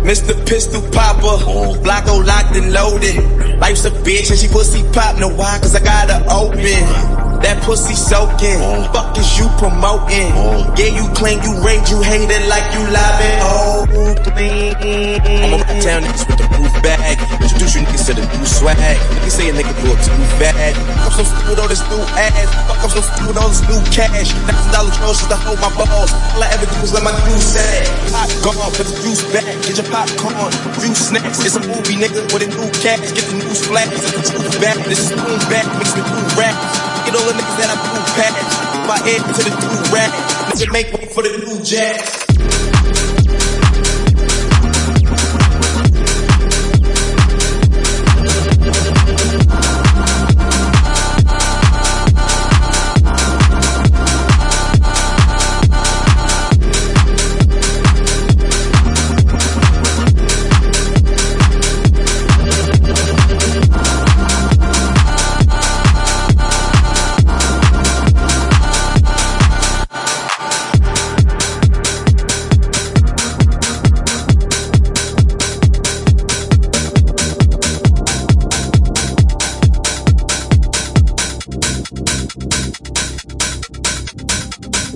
Mr. Pistol Popper, Blocko locked and loaded. Life's a bitch and she pussy pop, know why? Cause I got her open. That pussy soaking, fuck is you promoting? Yeah, you claim you rage, you hate it like you live in Oakland. I'm around town niggas with the roof bag. Introduce you niggas to the new swag. Niggas say a nigga blew up too bad. Fuck up some food with all this new ass. Fuck up some food with all this new cash. $1,000 trophies to hold my balls. All I ever do is let my juice sag. Pop gone, put the juice back. Get your popcorn, juice snacks. It's a movie, nigga, with a new cash. Get the news flags, get the juice back. This is boom back, mixed with new rap. Get all the niggas that I blew past. My head to the new rap. Nigga make way for the new jazz.